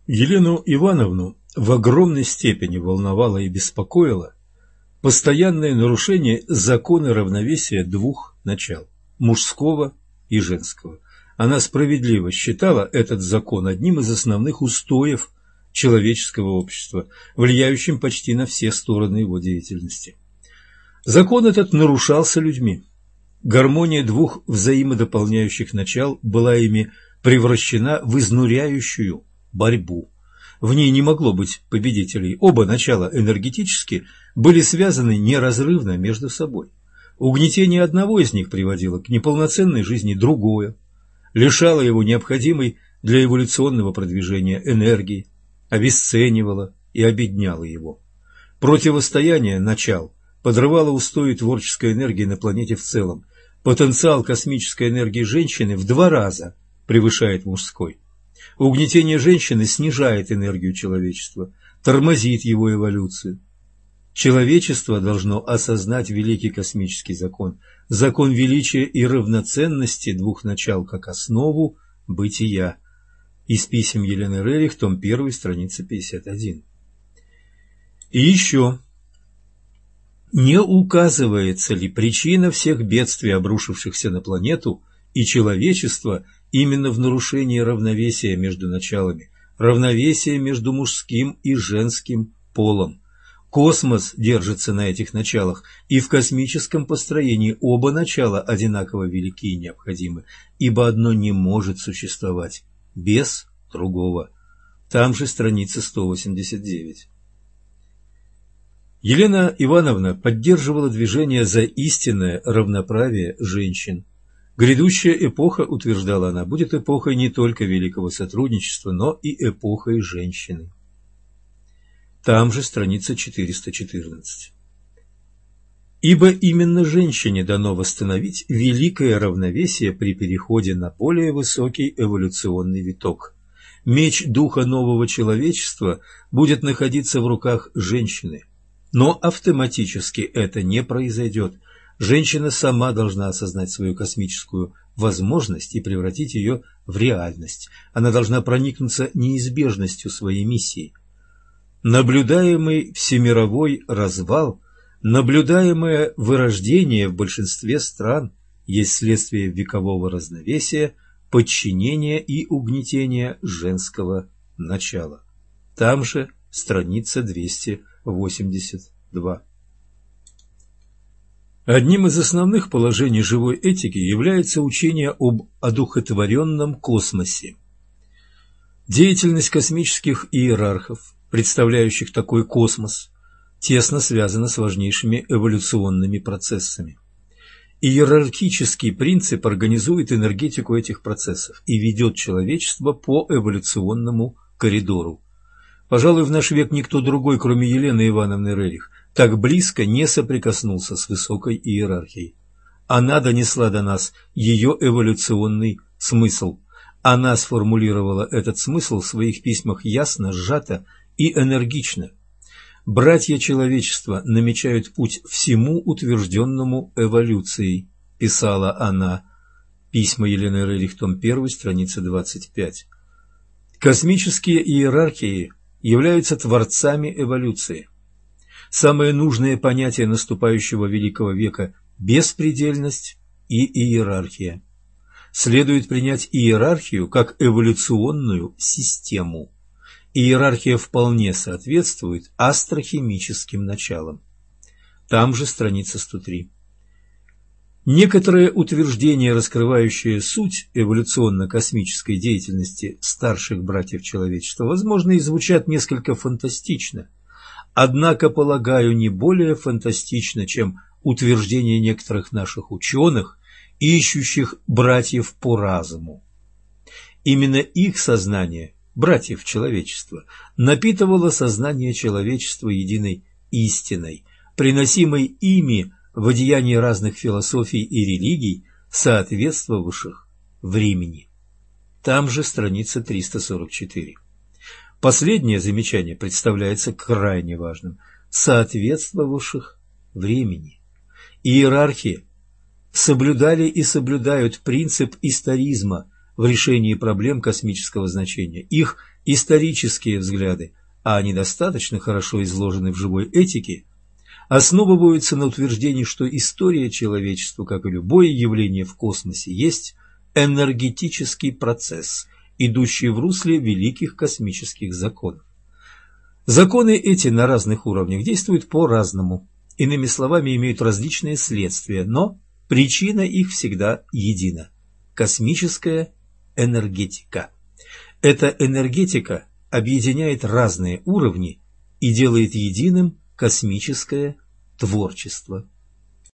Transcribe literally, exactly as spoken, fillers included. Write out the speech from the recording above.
Елену Ивановну в огромной степени волновало и беспокоило постоянное нарушение закона равновесия двух начал – мужского и женского. Она справедливо считала этот закон одним из основных устоев человеческого общества, влияющим почти на все стороны его деятельности. Закон этот нарушался людьми. Гармония двух взаимодополняющих начал была ими превращена в изнуряющую борьбу. В ней не могло быть победителей. Оба начала энергетически были связаны неразрывно между собой. Угнетение одного из них приводило к неполноценной жизни другое, лишало его необходимой для эволюционного продвижения энергии, обесценивало и обедняло его. Противостояние начал подрывало устои творческой энергии на планете в целом. Потенциал космической энергии женщины в два раза превышает мужской. Угнетение женщины снижает энергию человечества, тормозит его эволюцию. Человечество должно осознать великий космический закон, закон величия и равноценности двух начал как основу бытия. Из писем Елены Рерих, том один, страница пятьдесят один. И еще. Не указывается ли причина всех бедствий, обрушившихся на планету и человечество, именно в нарушении равновесия между началами, равновесия между мужским и женским полом? Космос держится на этих началах, и в космическом построении оба начала одинаково велики и необходимы, ибо одно не может существовать без другого. Там же страница сто восемьдесят девять. Елена Ивановна поддерживала движение за истинное равноправие женщин. Грядущая эпоха, утверждала она, будет эпохой не только великого сотрудничества, но и эпохой женщины. Там же страница четыреста четырнадцать. Ибо именно женщине дано восстановить великое равновесие при переходе на более высокий эволюционный виток. Меч духа нового человечества будет находиться в руках женщины. Но автоматически это не произойдет. Женщина сама должна осознать свою космическую возможность и превратить ее в реальность. Она должна проникнуться неизбежностью своей миссии. Наблюдаемый всемировой развал, наблюдаемое вырождение в большинстве стран есть следствие векового равновесия, подчинения и угнетения женского начала. Там же страница двести восемьдесят два. Одним из основных положений живой этики является учение об одухотворенном космосе. Деятельность космических иерархов, представляющих такой космос, тесно связана с важнейшими эволюционными процессами. Иерархический принцип организует энергетику этих процессов и ведет человечество по эволюционному коридору. Пожалуй, в наш век никто другой, кроме Елены Ивановны Рерих, так близко не соприкоснулся с высокой иерархией. Она донесла до нас ее эволюционный смысл. Она сформулировала этот смысл в своих письмах ясно, сжато и энергично. Братья человечества намечают путь всему утвержденному эволюцией, писала она. Письма Елены Рерих, том один, страница двадцать пять. Космические иерархии являются творцами эволюции. Самое нужное понятие наступающего великого века – беспредельность и иерархия. Следует принять иерархию как эволюционную систему. Иерархия вполне соответствует астрохимическим началам. Там же страница сто три. Некоторые утверждения, раскрывающие суть эволюционно-космической деятельности старших братьев человечества, возможно, и звучат несколько фантастично, однако, полагаю, не более фантастично, чем утверждения некоторых наших ученых, ищущих братьев по разуму. Именно их сознание, братьев человечества, напитывало сознание человечества единой истиной, приносимой ими в одеянии разных философий и религий, соответствовавших времени. Там же страница триста сорок четыре. Последнее замечание представляется крайне важным – соответствовавших времени. Иерархи соблюдали и соблюдают принцип историзма, в решении проблем космического значения. Их исторические взгляды, а они достаточно хорошо изложены в живой этике, основываются на утверждении, что история человечества, как и любое явление в космосе, есть энергетический процесс, идущий в русле великих космических законов. Законы эти на разных уровнях действуют по-разному, иными словами, имеют различные следствия, но причина их всегда едина – космическая энергетика. Эта энергетика объединяет разные уровни и делает единым космическое творчество.